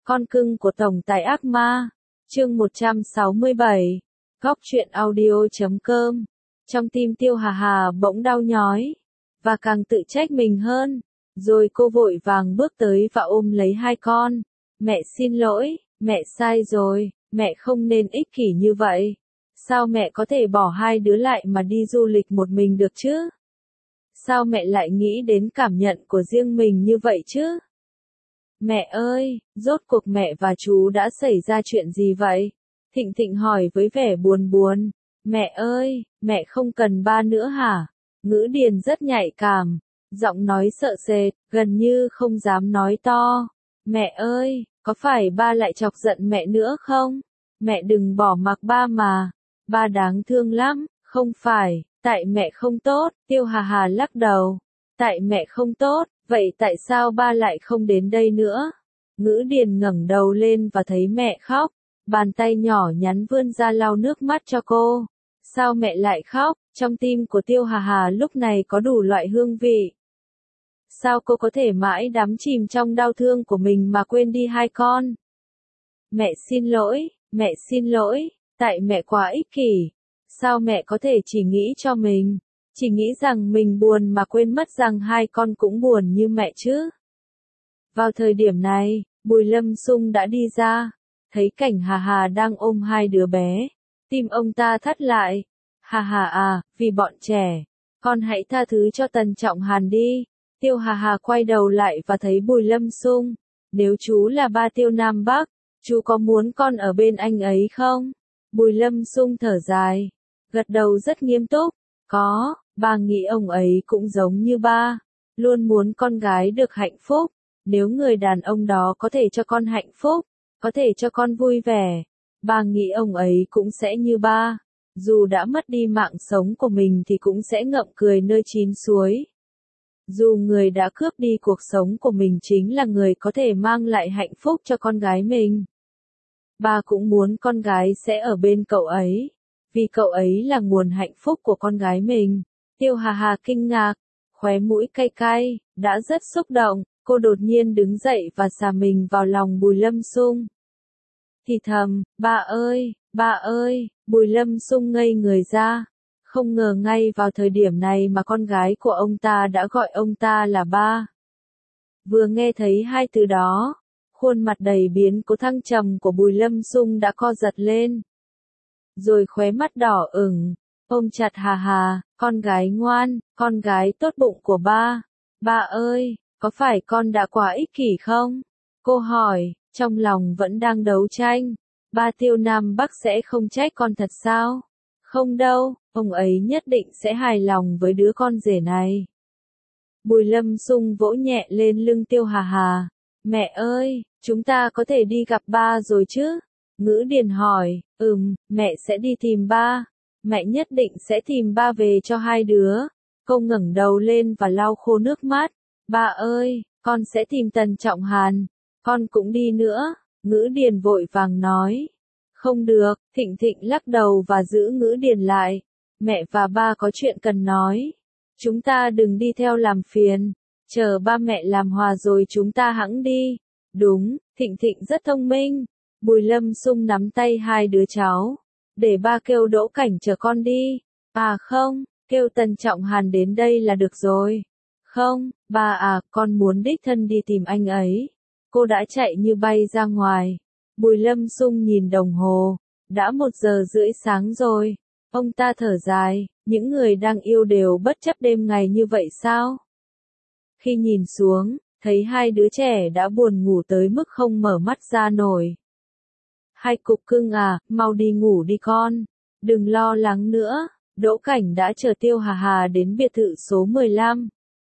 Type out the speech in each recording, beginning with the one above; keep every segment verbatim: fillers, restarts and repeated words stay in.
Con cưng của tổng tài ác ma. Chương một trăm sáu mươi bảy. Góc truyện audio chấm com. Trong tim Tiêu Hà Hà bỗng đau nhói, và càng tự trách mình hơn. Rồi cô vội vàng bước tới và ôm lấy hai con. Mẹ xin lỗi, mẹ sai rồi, mẹ không nên ích kỷ như vậy. Sao mẹ có thể bỏ hai đứa lại mà đi du lịch một mình được chứ? Sao mẹ lại nghĩ đến cảm nhận của riêng mình như vậy chứ? Mẹ ơi, rốt cuộc mẹ và chú đã xảy ra chuyện gì vậy? Thịnh Thịnh hỏi với vẻ buồn buồn. Mẹ ơi, mẹ không cần ba nữa hả? Ngữ Điền rất nhạy cảm, giọng nói sợ sệt, gần như không dám nói to. Mẹ ơi, có phải ba lại chọc giận mẹ nữa không? Mẹ đừng bỏ mặc ba mà, ba đáng thương lắm. Không phải, tại mẹ không tốt. Tiêu Hà Hà lắc đầu. Tại mẹ không tốt, vậy tại sao ba lại không đến đây nữa? Ngữ Điền ngẩng đầu lên và thấy mẹ khóc, bàn tay nhỏ nhắn vươn ra lau nước mắt cho cô. Sao mẹ lại khóc? Trong tim của Tiêu Hà Hà lúc này có đủ loại hương vị. Sao cô có thể mãi đắm chìm trong đau thương của mình mà quên đi hai con? Mẹ xin lỗi, mẹ xin lỗi, tại mẹ quá ích kỷ. Sao mẹ có thể chỉ nghĩ cho mình, chỉ nghĩ rằng mình buồn mà quên mất rằng hai con cũng buồn như mẹ chứ? Vào thời điểm này, Bùi Lâm Sung đã đi ra, thấy cảnh Hà Hà đang ôm hai đứa bé. Tim ông ta thắt lại. Hà Hà à, vì bọn trẻ, con hãy tha thứ cho Tần Trọng Hàn đi. Tiêu Hà Hà quay đầu lại và thấy Bùi Lâm Sung. Nếu chú là ba Tiêu Nam Bắc, chú có muốn con ở bên anh ấy không? Bùi Lâm Sung thở dài, gật đầu rất nghiêm túc. Có, ba nghĩ ông ấy cũng giống như ba, luôn muốn con gái được hạnh phúc. Nếu người đàn ông đó có thể cho con hạnh phúc, có thể cho con vui vẻ, ba nghĩ ông ấy cũng sẽ như ba. Dù đã mất đi mạng sống của mình thì cũng sẽ ngậm cười nơi chín suối. Dù người đã cướp đi cuộc sống của mình chính là người có thể mang lại hạnh phúc cho con gái mình, ba cũng muốn con gái sẽ ở bên cậu ấy, vì cậu ấy là nguồn hạnh phúc của con gái mình. Tiêu Hà Hà kinh ngạc, khóe mũi cay cay, đã rất xúc động, cô đột nhiên đứng dậy và xà mình vào lòng Bùi Lâm Sung. Thì thầm, ba ơi, ba ơi, Bùi Lâm Sung ngây người ra, không ngờ ngay vào thời điểm này mà con gái của ông ta đã gọi ông ta là ba. Vừa nghe thấy hai từ đó, khuôn mặt đầy biến cố thăng trầm của Bùi Lâm Sung đã co giật lên. Rồi khóe mắt đỏ ửng, ôm chặt Hà Hà, con gái ngoan, con gái tốt bụng của ba. Ba ơi, có phải con đã quá ích kỷ không? Cô hỏi, trong lòng vẫn đang đấu tranh. Ba Tiêu Nam Bắc sẽ không trách con thật sao? Không đâu, ông ấy nhất định sẽ hài lòng với đứa con rể này. Bùi Lâm Sung vỗ nhẹ lên lưng Tiêu Hà Hà. Mẹ ơi, chúng ta có thể đi gặp ba rồi chứ? Ngữ Điền hỏi. Ừm, mẹ sẽ đi tìm ba. Mẹ nhất định sẽ tìm ba về cho hai đứa. Cô ngẩng đầu lên và lau khô nước mắt. Ba ơi, con sẽ tìm Tần Trọng Hàn. Con cũng đi nữa. Ngữ Điền vội vàng nói. Không được, Thịnh Thịnh lắc đầu và giữ Ngữ Điền lại. Mẹ và ba có chuyện cần nói. Chúng ta đừng đi theo làm phiền. Chờ ba mẹ làm hòa rồi chúng ta hẵng đi. Đúng, Thịnh Thịnh rất thông minh. Bùi Lâm Sung nắm tay hai đứa cháu. Để ba kêu Đỗ Cảnh chờ con đi. À không, kêu Tần Trọng Hàn đến đây là được rồi. Không, ba à, con muốn đích thân đi tìm anh ấy. Cô đã chạy như bay ra ngoài. Bùi Lâm Sung nhìn đồng hồ. Đã một giờ rưỡi sáng rồi. Ông ta thở dài, những người đang yêu đều bất chấp đêm ngày như vậy sao? Khi nhìn xuống, thấy hai đứa trẻ đã buồn ngủ tới mức không mở mắt ra nổi. Hai cục cưng à, mau đi ngủ đi con. Đừng lo lắng nữa, Đỗ Cảnh đã chờ Tiêu Hà Hà đến biệt thự số mười lăm.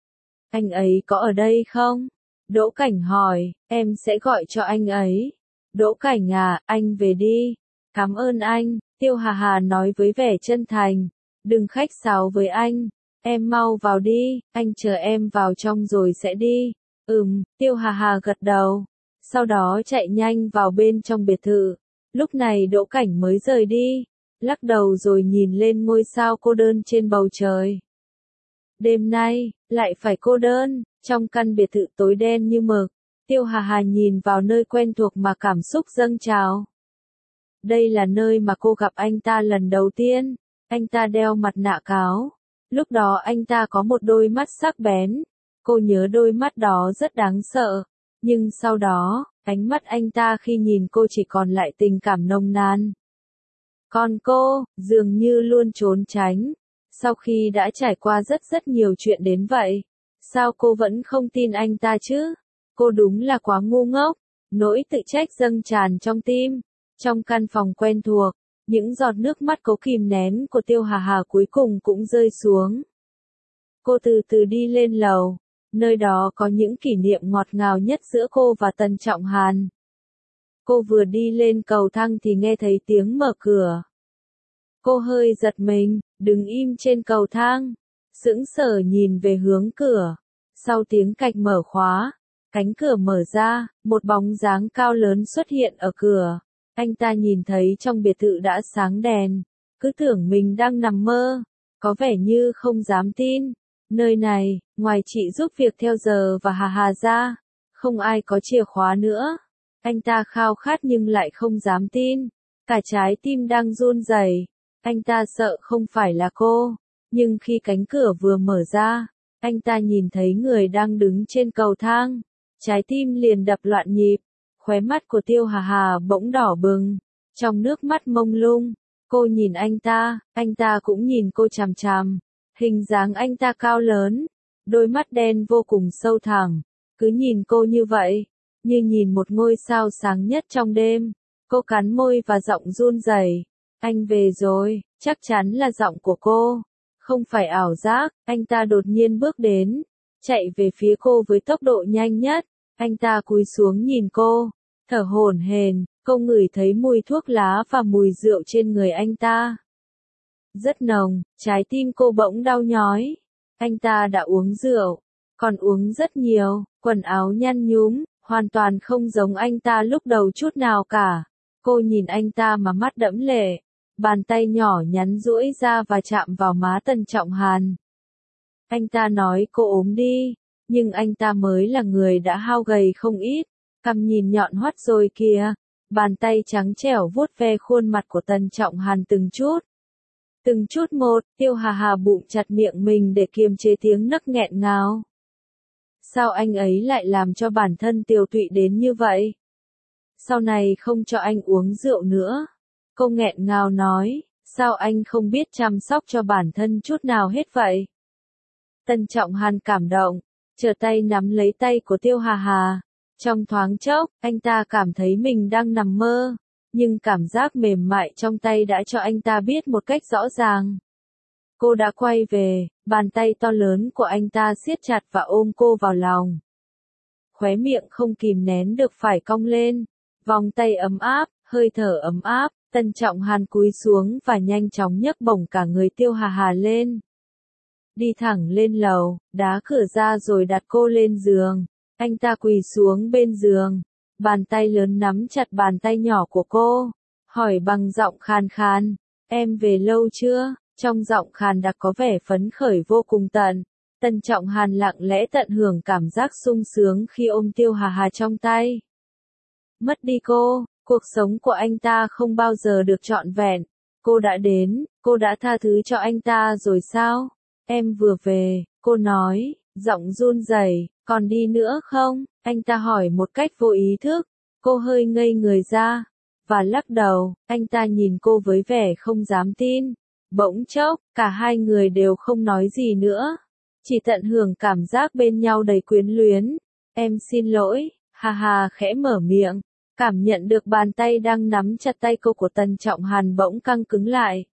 Anh ấy có ở đây không? Đỗ Cảnh hỏi, em sẽ gọi cho anh ấy. Đỗ Cảnh à, anh về đi. Cảm ơn anh, Tiêu Hà Hà nói với vẻ chân thành. Đừng khách sáo với anh, em mau vào đi, anh chờ em vào trong rồi sẽ đi. Ừm, Tiêu Hà Hà gật đầu. Sau đó chạy nhanh vào bên trong biệt thự. Lúc này Đỗ Cảnh mới rời đi, lắc đầu rồi nhìn lên ngôi sao cô đơn trên bầu trời. Đêm nay, lại phải cô đơn, trong căn biệt thự tối đen như mực, Tiêu Hà Hà nhìn vào nơi quen thuộc mà cảm xúc dâng trào. Đây là nơi mà cô gặp anh ta lần đầu tiên. Anh ta đeo mặt nạ cáo. Lúc đó anh ta có một đôi mắt sắc bén. Cô nhớ đôi mắt đó rất đáng sợ. Nhưng sau đó, ánh mắt anh ta khi nhìn cô chỉ còn lại tình cảm nồng nàn. Còn cô, dường như luôn trốn tránh. Sau khi đã trải qua rất rất nhiều chuyện đến vậy, sao cô vẫn không tin anh ta chứ? Cô đúng là quá ngu ngốc. Nỗi tự trách dâng tràn trong tim. Trong căn phòng quen thuộc, những giọt nước mắt cố kìm nén của Tiêu Hà Hà cuối cùng cũng rơi xuống. Cô từ từ đi lên lầu. Nơi đó có những kỷ niệm ngọt ngào nhất giữa cô và Tần Trọng Hàn. Cô vừa đi lên cầu thang thì nghe thấy tiếng mở cửa. Cô hơi giật mình, đứng im trên cầu thang, sững sờ nhìn về hướng cửa. Sau tiếng cạch mở khóa, cánh cửa mở ra, một bóng dáng cao lớn xuất hiện ở cửa. Anh ta nhìn thấy trong biệt thự đã sáng đèn, cứ tưởng mình đang nằm mơ, có vẻ như không dám tin. Nơi này, ngoài chị giúp việc theo giờ và Hà Hà ra, không ai có chìa khóa nữa. Anh ta khao khát nhưng lại không dám tin, cả trái tim đang run rẩy. Anh ta sợ không phải là cô, nhưng khi cánh cửa vừa mở ra, anh ta nhìn thấy người đang đứng trên cầu thang, trái tim liền đập loạn nhịp. Khóe mắt của Tiêu Hà Hà bỗng đỏ bừng, trong nước mắt mông lung. Cô nhìn anh ta, anh ta cũng nhìn cô chằm chằm. Hình dáng anh ta cao lớn, đôi mắt đen vô cùng sâu thẳm, cứ nhìn cô như vậy, như nhìn một ngôi sao sáng nhất trong đêm. Cô cắn môi và giọng run rẩy. Anh về rồi, chắc chắn là giọng của cô, không phải ảo giác. Anh ta đột nhiên bước đến, chạy về phía cô với tốc độ nhanh nhất. Anh ta cúi xuống nhìn cô, thở hổn hển. Cô ngửi thấy mùi thuốc lá và mùi rượu trên người anh ta. Rất nồng, trái tim cô bỗng đau nhói. Anh ta đã uống rượu, còn uống rất nhiều, quần áo nhăn nhúm, hoàn toàn không giống anh ta lúc đầu chút nào cả. Cô nhìn anh ta mà mắt đẫm lệ, bàn tay nhỏ nhắn duỗi ra và chạm vào má Tần Trọng Hàn. Anh ta nói cô ốm đi, nhưng anh ta mới là người đã hao gầy không ít, cằm nhìn nhọn hoắt rồi kìa. Bàn tay trắng trẻo vuốt ve khuôn mặt của Tần Trọng Hàn từng chút. Từng chút một, Tiêu Hà Hà bụng chặt miệng mình để kiềm chế tiếng nấc nghẹn ngào. Sao anh ấy lại làm cho bản thân tiều tụy đến như vậy? Sau này không cho anh uống rượu nữa. Cô nghẹn ngào nói, sao anh không biết chăm sóc cho bản thân chút nào hết vậy? Tần Trọng Hàn cảm động, trở tay nắm lấy tay của Tiêu Hà Hà. Trong thoáng chốc, anh ta cảm thấy mình đang nằm mơ, nhưng cảm giác mềm mại trong tay đã cho anh ta biết một cách rõ ràng. Cô đã quay về, bàn tay to lớn của anh ta siết chặt và ôm cô vào lòng. Khóe miệng không kìm nén được phải cong lên, vòng tay ấm áp, hơi thở ấm áp. Tần Trọng Hàn cúi xuống và nhanh chóng nhấc bổng cả người Tiêu Hà Hà lên. Đi thẳng lên lầu, đá cửa ra rồi đặt cô lên giường. Anh ta quỳ xuống bên giường, bàn tay lớn nắm chặt bàn tay nhỏ của cô, hỏi bằng giọng khàn khàn, em về lâu chưa? Trong giọng khàn đặc có vẻ phấn khởi vô cùng tận. Tần Trọng Hàn lặng lẽ tận hưởng cảm giác sung sướng khi ôm Tiêu Hà Hà trong tay. Mất đi cô, cuộc sống của anh ta không bao giờ được trọn vẹn. Cô đã đến, cô đã tha thứ cho anh ta rồi sao? Em vừa về, cô nói, giọng run rẩy. Còn đi nữa không? Anh ta hỏi một cách vô ý thức. Cô hơi ngây người ra, và lắc đầu. Anh ta nhìn cô với vẻ không dám tin. Bỗng chốc, cả hai người đều không nói gì nữa. Chỉ tận hưởng cảm giác bên nhau đầy quyến luyến. Em xin lỗi, Hà Hà khẽ mở miệng. Cảm nhận được bàn tay đang nắm chặt tay cô của Tần Trọng Hàn bỗng căng cứng lại.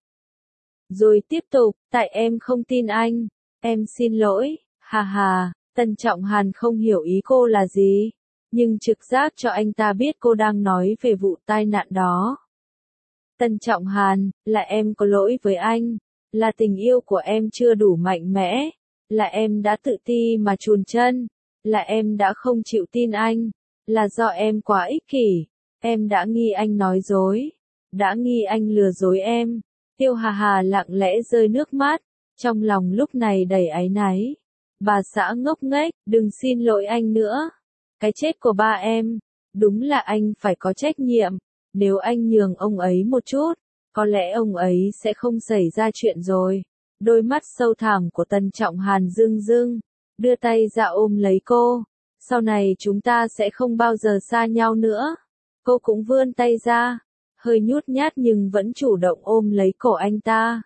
Rồi tiếp tục, tại em không tin anh. Em xin lỗi, Hà Hà. Tần Trọng Hàn không hiểu ý cô là gì, nhưng trực giác cho anh ta biết cô đang nói về vụ tai nạn đó. Tần Trọng Hàn, là em có lỗi với anh, là tình yêu của em chưa đủ mạnh mẽ, là em đã tự ti mà chùn chân, là em đã không chịu tin anh, là do em quá ích kỷ, em đã nghi anh nói dối, đã nghi anh lừa dối em. Tiêu Hà Hà lặng lẽ rơi nước mắt, trong lòng lúc này đầy áy náy. Bà xã ngốc nghếch, đừng xin lỗi anh nữa. Cái chết của ba em, đúng là anh phải có trách nhiệm, nếu anh nhường ông ấy một chút, có lẽ ông ấy sẽ không xảy ra chuyện rồi. Đôi mắt sâu thẳm của Tần Trọng Hàn rưng rưng, đưa tay ra ôm lấy cô. Sau này chúng ta sẽ không bao giờ xa nhau nữa. Cô cũng vươn tay ra, hơi nhút nhát nhưng vẫn chủ động ôm lấy cổ anh ta.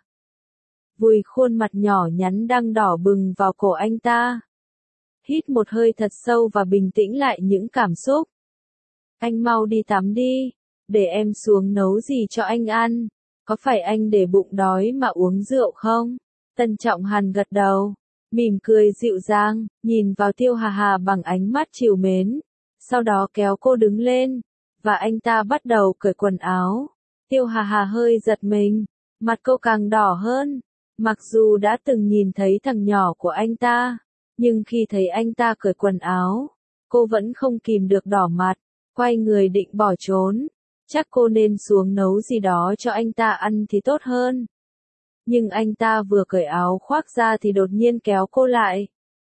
Vùi khuôn mặt nhỏ nhắn đang đỏ bừng vào cổ anh ta. Hít một hơi thật sâu và bình tĩnh lại những cảm xúc. Anh mau đi tắm đi, để em xuống nấu gì cho anh ăn. Có phải anh để bụng đói mà uống rượu không? Tần Trọng Hàn gật đầu, mỉm cười dịu dàng, nhìn vào Tiêu Hà Hà bằng ánh mắt trìu mến. Sau đó kéo cô đứng lên, và anh ta bắt đầu cởi quần áo. Tiêu Hà Hà hơi giật mình, mặt cô càng đỏ hơn. Mặc dù đã từng nhìn thấy thằng nhỏ của anh ta, nhưng khi thấy anh ta cởi quần áo, cô vẫn không kìm được đỏ mặt, quay người định bỏ trốn. Chắc cô nên xuống nấu gì đó cho anh ta ăn thì tốt hơn. Nhưng anh ta vừa cởi áo khoác ra thì đột nhiên kéo cô lại.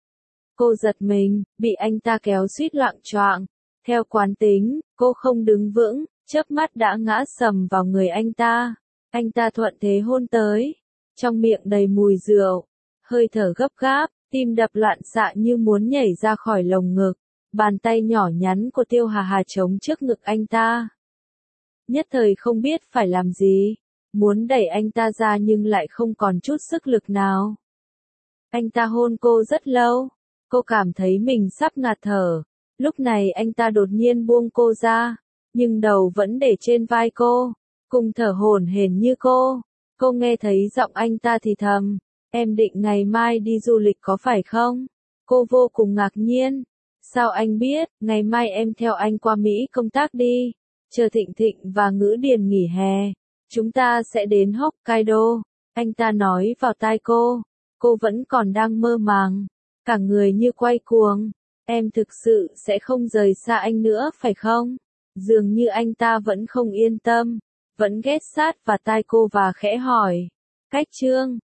Cô giật mình, bị anh ta kéo suýt loạng choạng. Theo quán tính, cô không đứng vững, chớp mắt đã ngã sầm vào người anh ta. Anh ta thuận thế hôn tới, trong miệng đầy mùi rượu, hơi thở gấp gáp, tim đập loạn xạ như muốn nhảy ra khỏi lồng ngực. Bàn tay nhỏ nhắn của Tiêu Hà Hà chống trước ngực anh ta. Nhất thời không biết phải làm gì, muốn đẩy anh ta ra nhưng lại không còn chút sức lực nào. Anh ta hôn cô rất lâu, cô cảm thấy mình sắp ngạt thở. Lúc này anh ta đột nhiên buông cô ra, nhưng đầu vẫn để trên vai cô, cùng thở hổn hển như cô. Cô nghe thấy giọng anh ta thì thầm, em định ngày mai đi du lịch có phải không? Cô vô cùng ngạc nhiên. Sao anh biết, ngày mai em theo anh qua Mỹ công tác đi. Chờ Thịnh Thịnh và Ngữ Điền nghỉ hè, chúng ta sẽ đến Hokkaido. Anh ta nói vào tai cô, cô vẫn còn đang mơ màng, cả người như quay cuồng. Em thực sự sẽ không rời xa anh nữa phải không? Dường như anh ta vẫn không yên tâm, vẫn ghé sát vào tai cô và khẽ hỏi. Cách chương